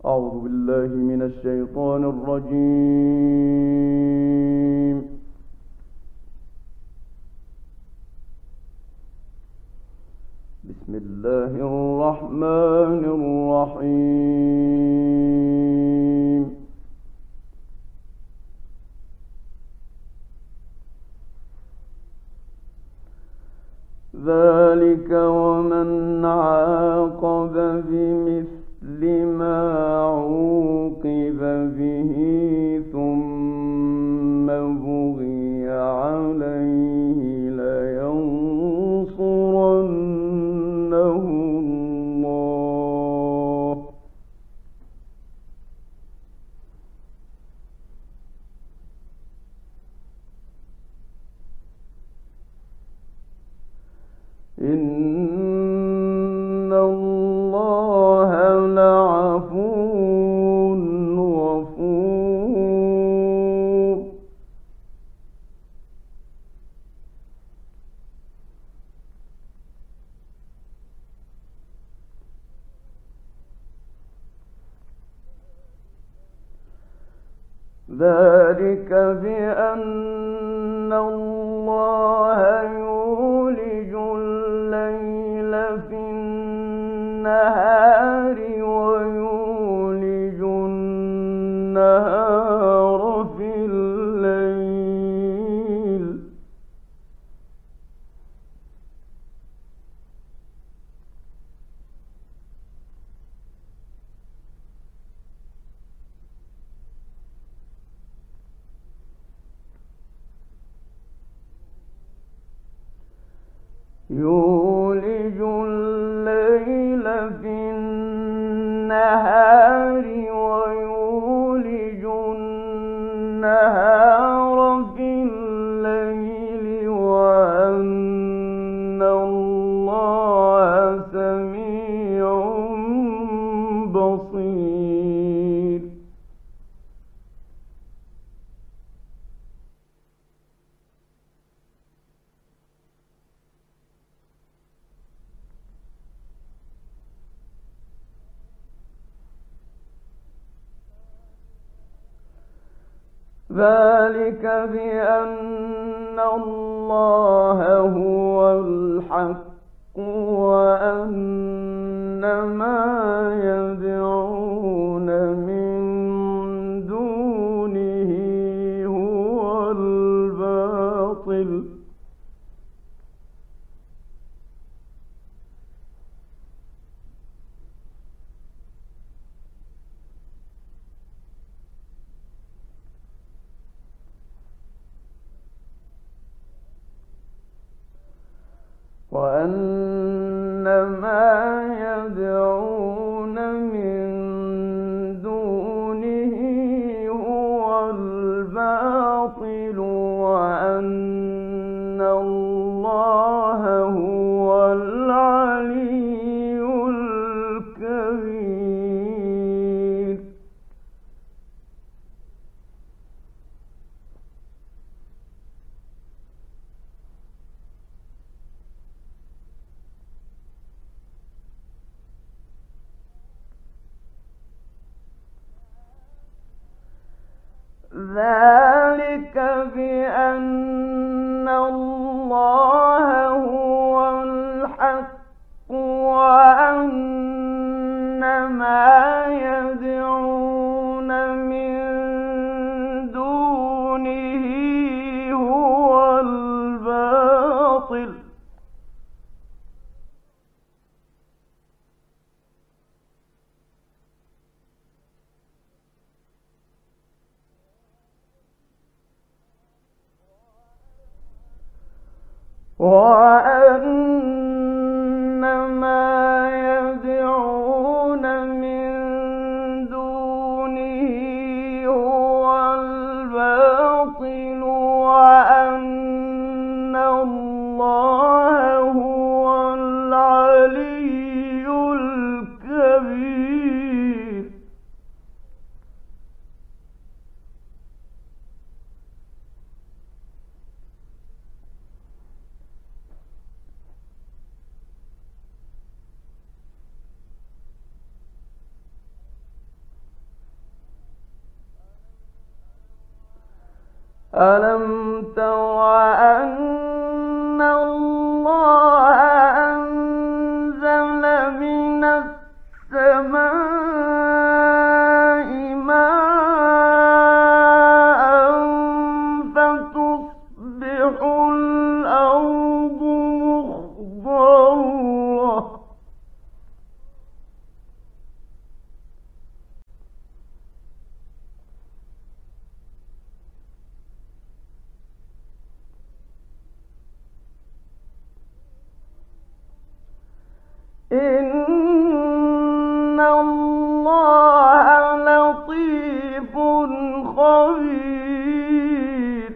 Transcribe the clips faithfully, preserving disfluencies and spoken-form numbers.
أعوذ بالله من الشيطان الرجيم. بسم الله الرحمن الرحيم. ذلك ومن عاقب بمثل ما عوقب به ثم بغي عليه لينصرنه الله إن الله لعفو غفور. ذلك بأن الله يولج الليل في النهار ويولج النهار في الليل يولج الليل في النهار ويولج النهار في الليل وأن الله سميع بصير. ذلك بأن الله هو الحق وأن ما يدعون من دونه هو الباطل وأن ما يدعون من دونه هو الباطل وأن الله هو العلي الكبير. ذلك بأن الله هو الحق وأن ما يدعون من دونه هو الباطل وأن ما يدعون من دونه هو الباطل وأن الله هو العلي الكبير. ألم تر أن الله أنزل من السماء ماء فتصبح الأرض مخضرة إن الله لطيف خبير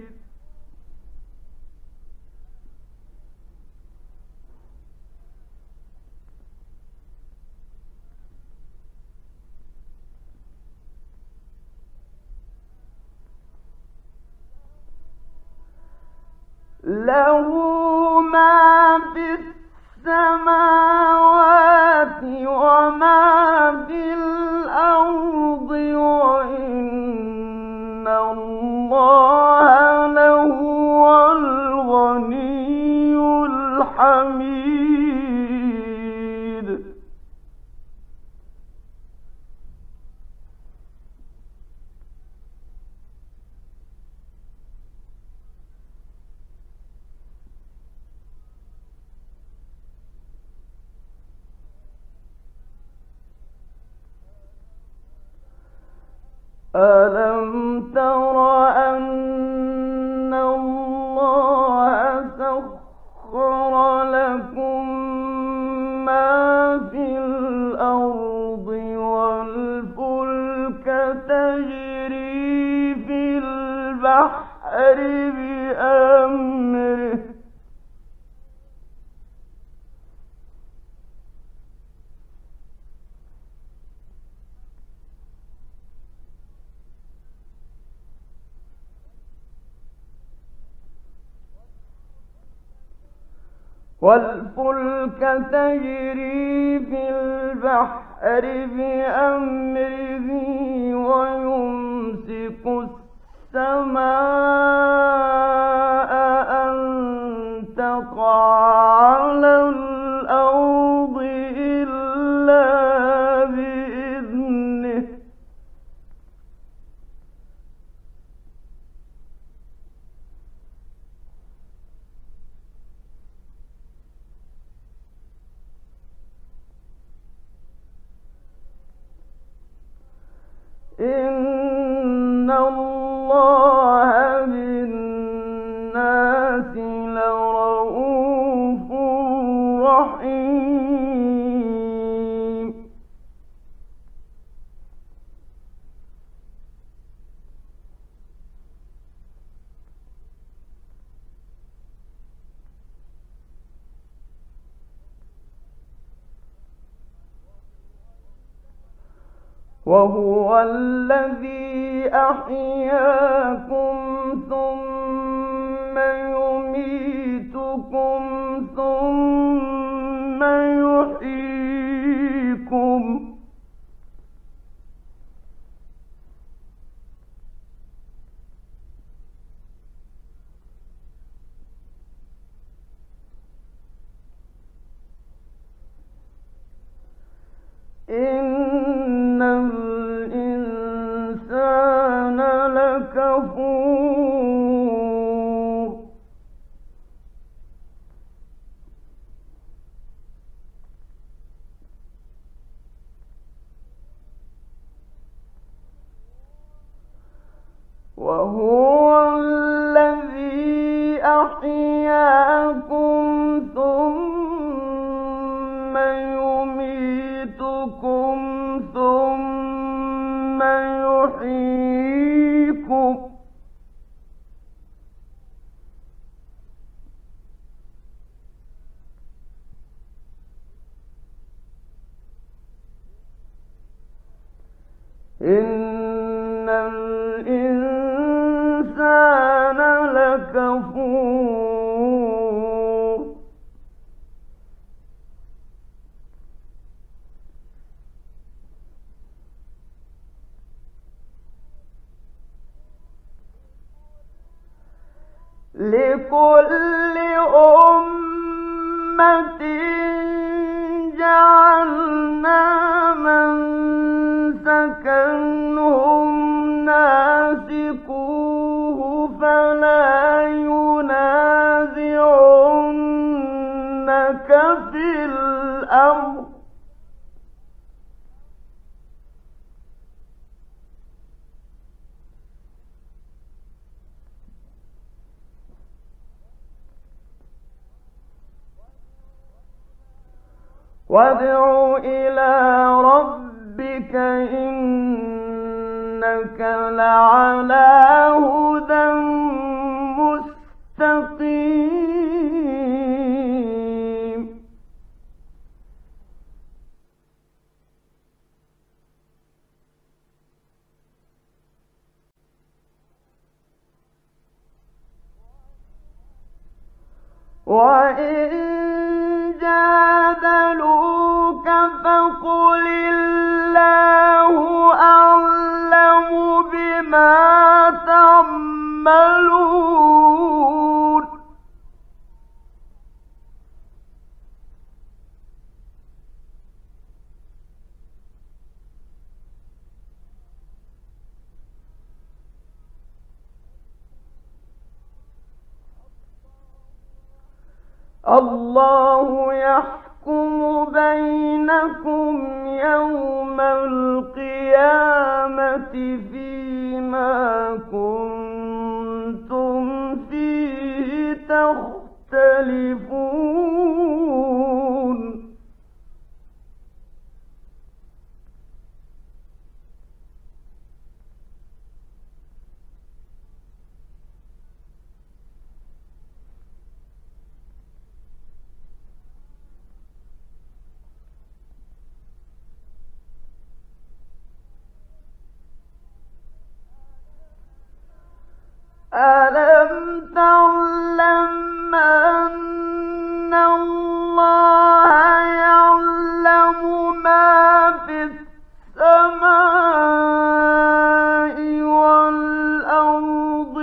له ما في السماوات وما في الأرض وإن الله لهو الغني الحميد ألم تر أن الله سخر لكم ما في الأرض والفلك تجري في البحر بأمره والفلك تجري في البحر بأمره ويمسك السماء أن تقع على الأرض إلا بإذنه إن الله بالناس لرءوف رحيم وهو الذي أحياكم ثم يميتكم ثم يحييكم إن الإنسان لكفور وهو الذي أحياكم ثم يميتكم ثم يحييكم إن الإنسان لكفور لكل أمة جعلنا منسكا هم ناسكوه فلا ينازعنك في الأمر وادع إلى ربك إنك لعلى هدى مستقيم وإن جادلوك فقل الله أعلم بما تعملون الله يحكم بينكم يوم القيامة فيما كنتم فيه تختلفون ألم تعلم أن الله يعلم ما في السماء والأرض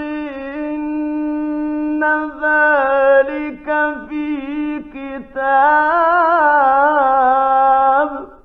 إن ذلك في كتاب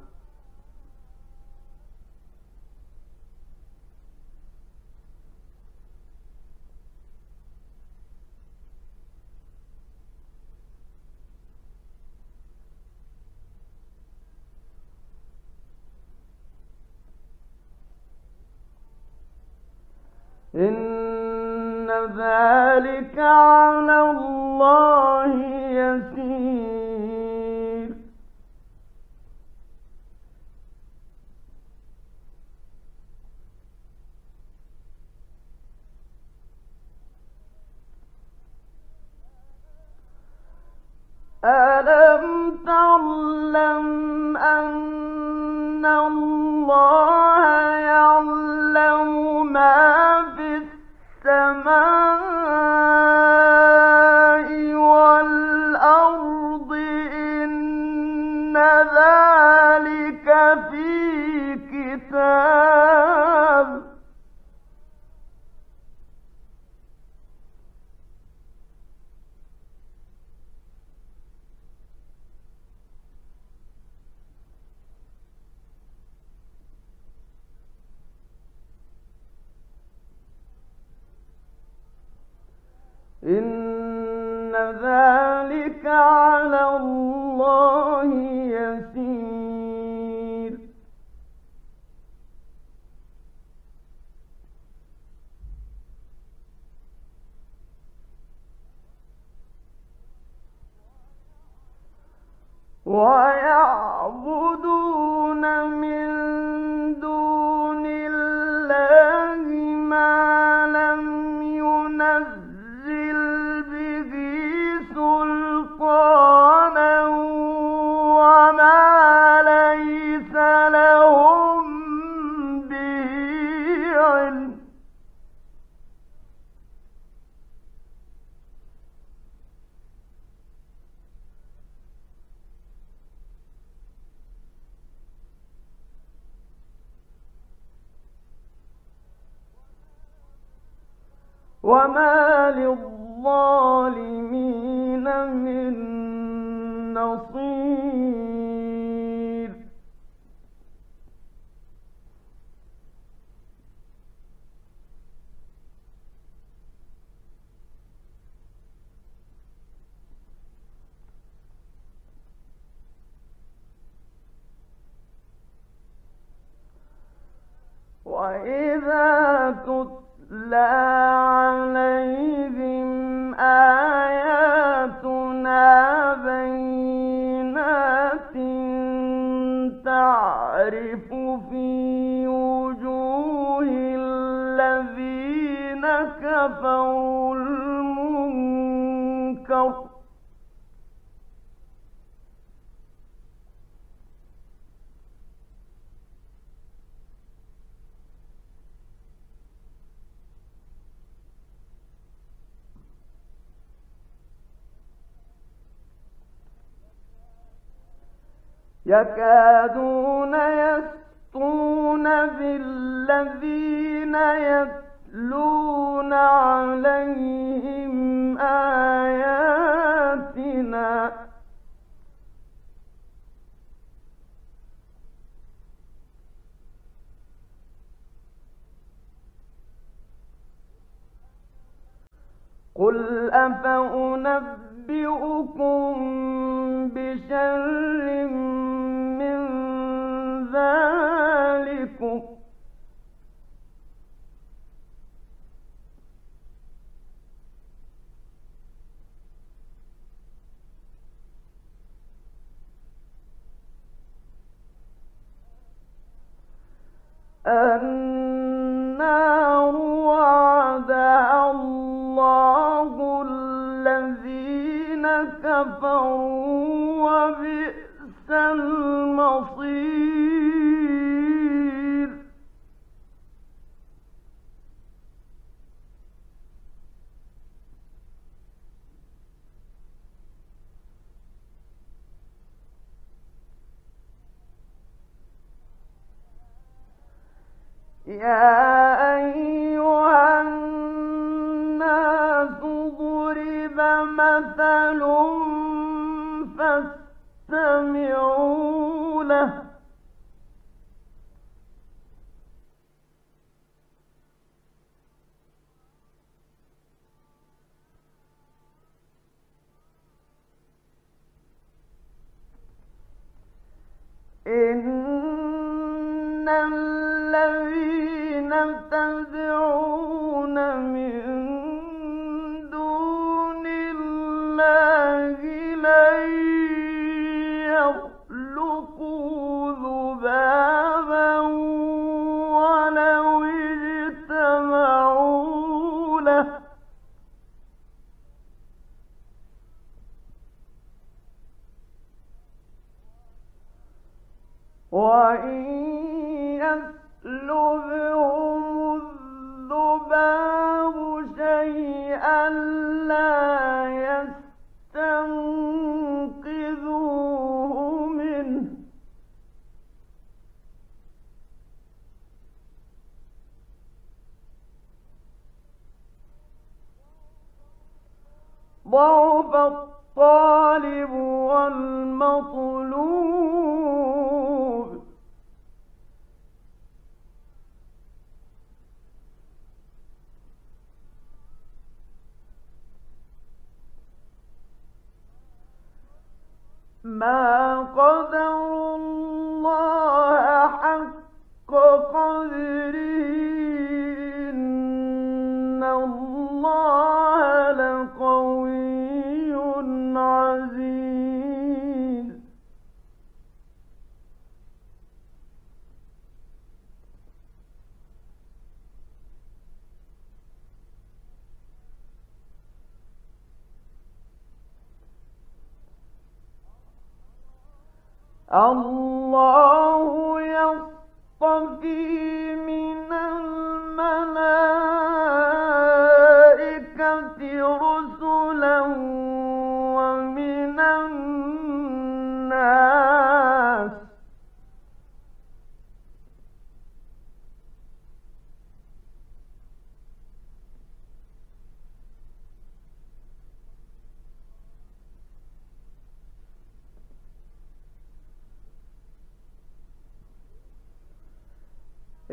إن ذلك على الله يسير ألم تعلم أن الله يعلم ما في السماء والأرض إن ذلك في كتاب إن ذلك على الله يسير ويعبدون من دون الله ما لم ينزل به سلطانا وما ليس لهم به علم وما للظالمين للظالمين من نصير. وإذا تتلى عليهم آياتنا بينات تعرف في وجوه الذين كفروا المنكر يكادون يسطون بالذين يتلون عليهم آياتنا قل أفأنبئكم بشر من ذلكم النار وعدها الله الذين كفروا وبئس المصير. يا أيها الناس ضرب مثل فاستمعوا له إن الذين تدعون من دون الله لن يخلقوا ذبابا ولو اجتمعوا له وإن يسلبهم الذباب شيئا لا يستنقذوه منه ضعف الطالب والمطلوب. ما قدروا الله حق قدره إن الله لقوي عزيز. الله يصطفي من الملائكة رسلا ومن الناس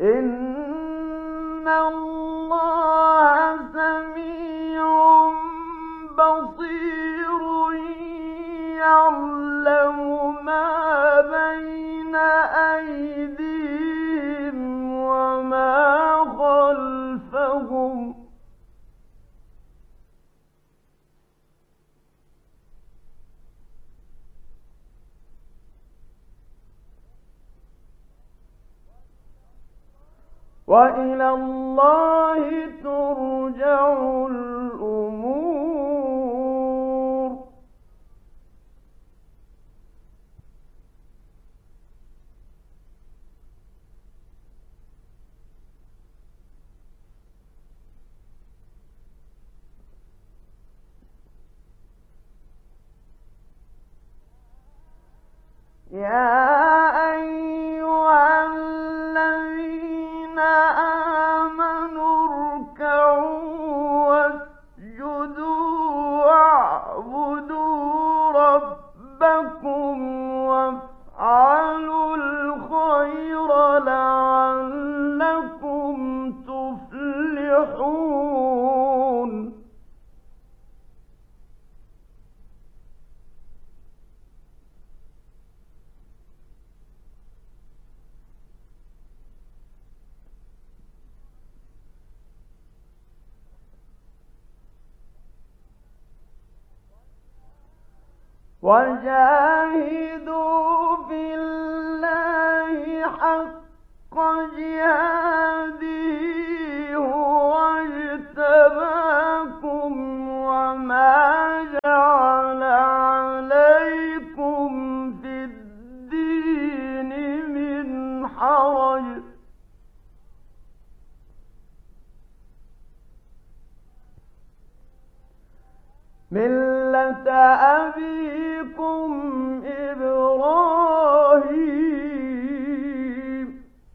إن الله سميع بصير يعلم ما بين أيديهم وما خلفهم وإلى الله ترجع الأمور. يا أيها الذين آمنوا اركعوا واسجدوا واعبدوا ربكم وافعلوا الخير لعلكم تفلحون. وجاهدوا في الله حق جهاده هو اجتباكم وما جعل عليكم في الدين من حرج ملة أبيكم إبراهيم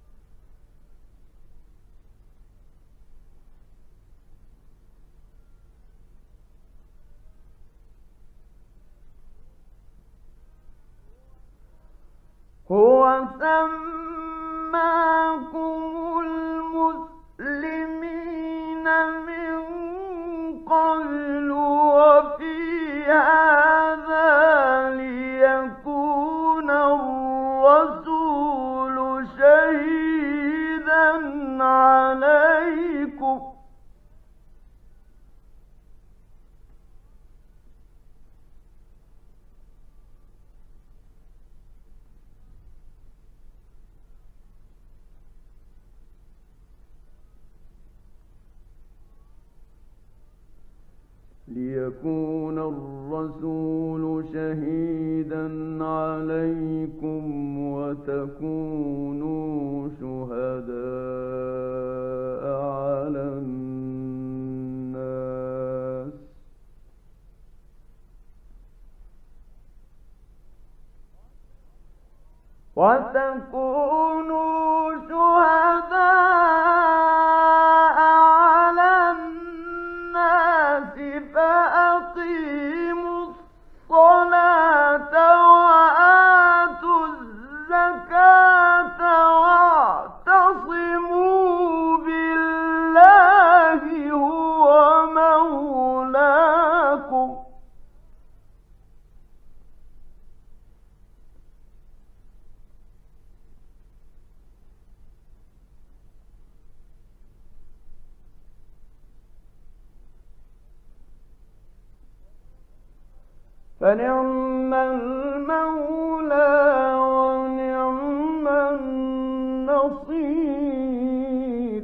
هو سماكم المسلمين من قبل وفي هذا ليكون الرسول شهيدا عليكم ليكون الرسول شهيدا عليكم وتكونوا شهداء على الناس وتكونوا شهداء على الناس فأقيموا الصلاة وآتوا الزكاة واعتصموا بالله هو مولاكم فنعم المولى ونعم النصير.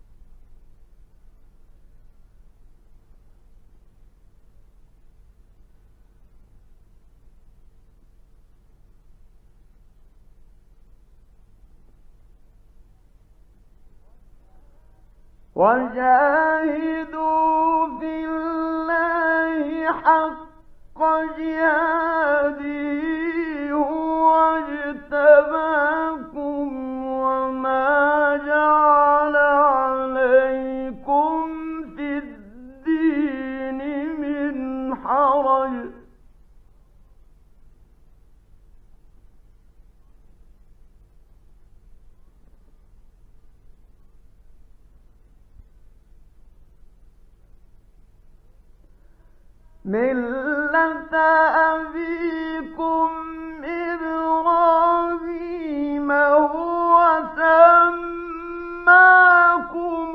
وجاهدوا في الله حق جهاده هو اجتباكم وما جعل عليكم في الدين من حرج مِلَّةَ أَبِيكُمْ إِبْرَاهِيمَ هُوَ سَمَّاكُمُ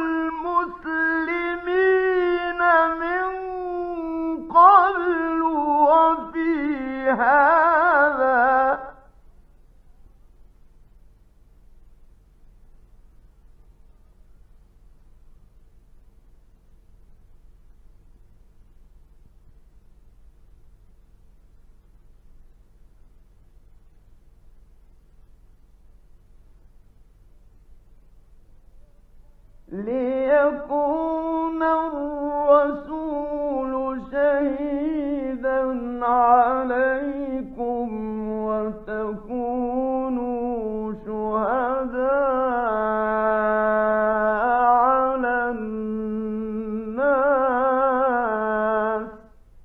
الْمُسْلِمِينَ مِن قَبْلُ وَفِي هَٰذَا ۚ لِيَكُونَ الرَّسُولُ شَهِيدًا عَلَيْكُمْ وَتَكُونُوا شُهَدَاءَ عَلَى النَّاسِ ۚ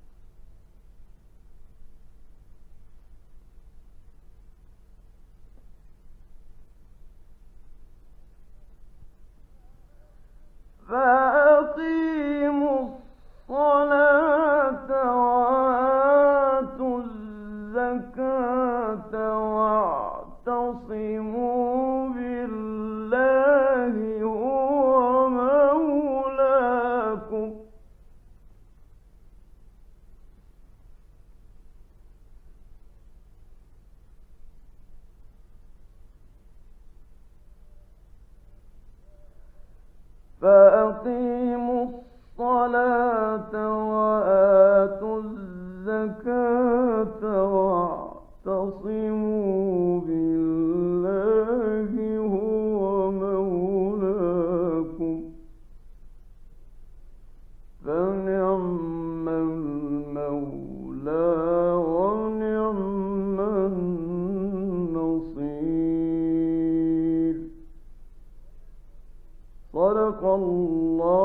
فَأَقِيمُوا الصَّلَاةَ وَآتُوا الزَّكَاةَ وَاعْتَصِمُوا بِاللَّهِ هُوَ مَوْلَاكُمْ ۖ فَأَقِيمُوا الصَّلَاةَ وَآتُوا الزَّكَاةَ وَاعْتَصِمُوا بِاللَّهِ هُوَ مَوْلَاكُمْ ۖ فَنِعْمَ الْمَوْلَىٰ وَنِعْمَ النَّصِيرُ. صدق الله